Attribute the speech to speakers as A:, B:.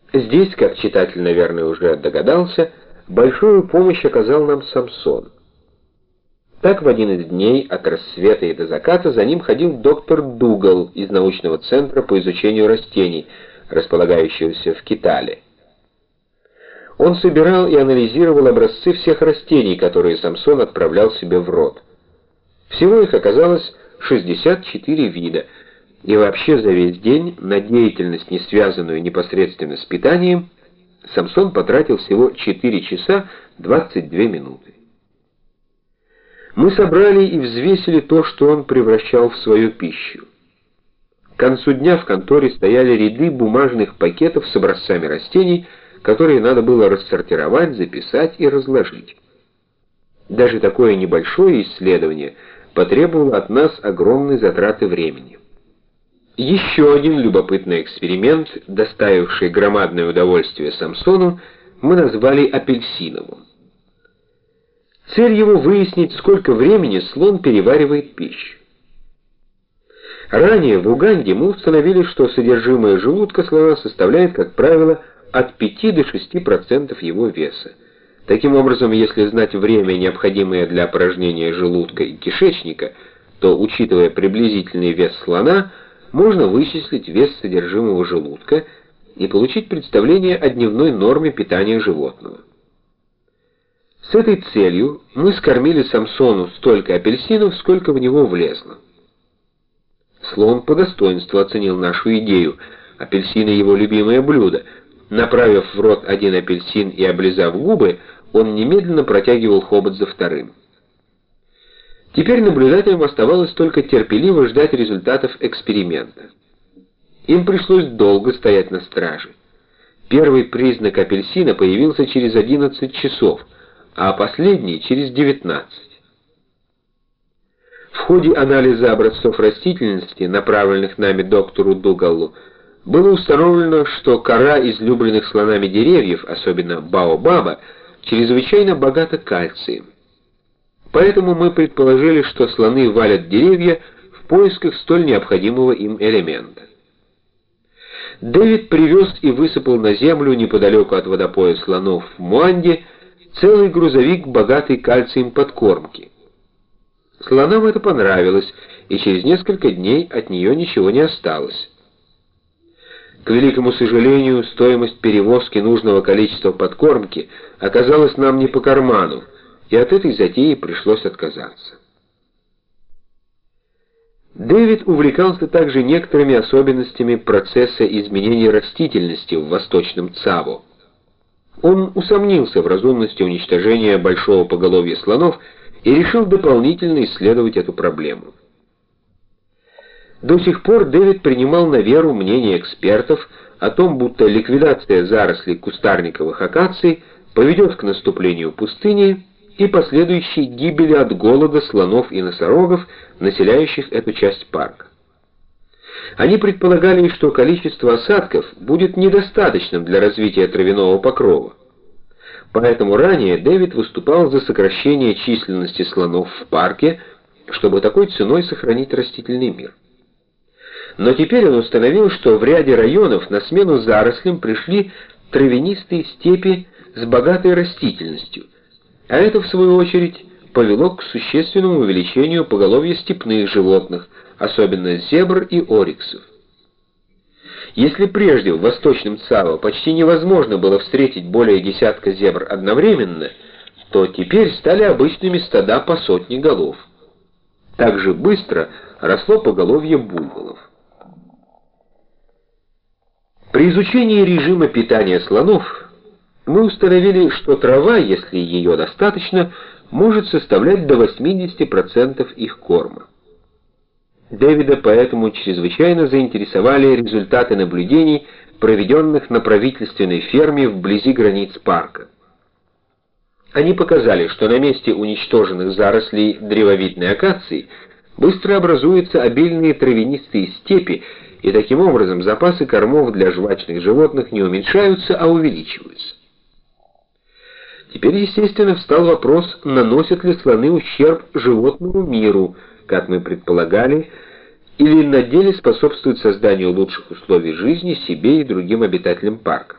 A: Здесь, как читатель, наверное, уже догадался, большую помощь оказал нам Самсон. Так в один из дней от рассвета и до заката за ним ходил доктор Дугал из научного центра по изучению растений, располагающегося в Китале. Он собирал и анализировал образцы всех растений, которые Самсон отправлял себе в рот. Всего их оказалось 64 вида, и вообще за весь день на деятельность, не связанную непосредственно с питанием, Самсон потратил всего 4 часа 22 минуты. Мы собрали и взвесили то, что он превращал в свою пищу. К концу дня в конторе стояли ряды бумажных пакетов с образцами растений, которые надо было рассортировать, записать и разложить. Даже такое небольшое исследование потребовало от нас огромной затраты времени. Еще один любопытный эксперимент, доставивший громадное удовольствие Самсону, мы назвали апельсиновым. Цель его выяснить, сколько времени слон переваривает пищу. Ранее в Уганде мы установили, что содержимое желудка слона составляет, как правило, от 5 до 6% его веса. Таким образом, если знать время, необходимое для опорожнения желудка и кишечника, то, учитывая приблизительный вес слона, можно вычислить вес содержимого желудка и получить представление о дневной норме питания животного. С этой целью мы скормили Самсону столько апельсинов, сколько в него влезло. Слон по достоинству оценил нашу идею. Апельсины — его любимое блюдо. Направив в рот один апельсин и облизав губы, он немедленно протягивал хобот за вторым. Теперь наблюдателям оставалось только терпеливо ждать результатов эксперимента. Им пришлось долго стоять на страже. Первый признак апельсина появился через 11 часов, а последний через 19. В ходе анализа образцов растительности, направленных нами доктору Дугаллу, было установлено, что кора излюбленных слонами деревьев, особенно баобаба, чрезвычайно богата кальцием. Поэтому мы предположили, что слоны валят деревья в поисках столь необходимого им элемента. Дэвид привез и высыпал на землю неподалеку от водопоя слонов в Муанде целый грузовик богатой кальцием подкормки. Слонам это понравилось, и через несколько дней от нее ничего не осталось. К великому сожалению, стоимость перевозки нужного количества подкормки оказалась нам не по карману, и от этой затеи пришлось отказаться. Дэвид увлекался также некоторыми особенностями процесса изменения растительности в восточном Цаво. Он усомнился в разумности уничтожения большого поголовья слонов и решил дополнительно исследовать эту проблему. До сих пор Дэвид принимал на веру мнение экспертов о том, будто ликвидация зарослей кустарниковых акаций поведет к наступлению пустыни и последующей гибели от голода слонов и носорогов, населяющих эту часть парка. Они предполагали, что количество осадков будет недостаточным для развития травяного покрова. Поэтому ранее Дэвид выступал за сокращение численности слонов в парке, чтобы такой ценой сохранить растительный мир. Но теперь он установил, что в ряде районов на смену зарослям пришли травянистые степи с богатой растительностью, а это, в свою очередь, повело к существенному увеличению поголовья степных животных, особенно зебр и ориксов. Если прежде в восточном Цаво почти невозможно было встретить более десятка зебр одновременно, то теперь стали обычными стада по 100 голов. Так же быстро росло поголовье буйволов. При изучении режима питания слонов мы установили, что трава, если ее достаточно, может составлять до 80% их корма. Дэвида поэтому чрезвычайно заинтересовали результаты наблюдений, проведенных на правительственной ферме вблизи границ парка. Они показали, что на месте уничтоженных зарослей древовидной акации быстро образуются обильные травянистые степи, и таким образом запасы кормов для жвачных животных не уменьшаются, а увеличиваются. Теперь, естественно, встал вопрос, наносят ли слоны ущерб животному миру, как мы предполагали, или на деле способствуют созданию лучших условий жизни себе и другим обитателям парка.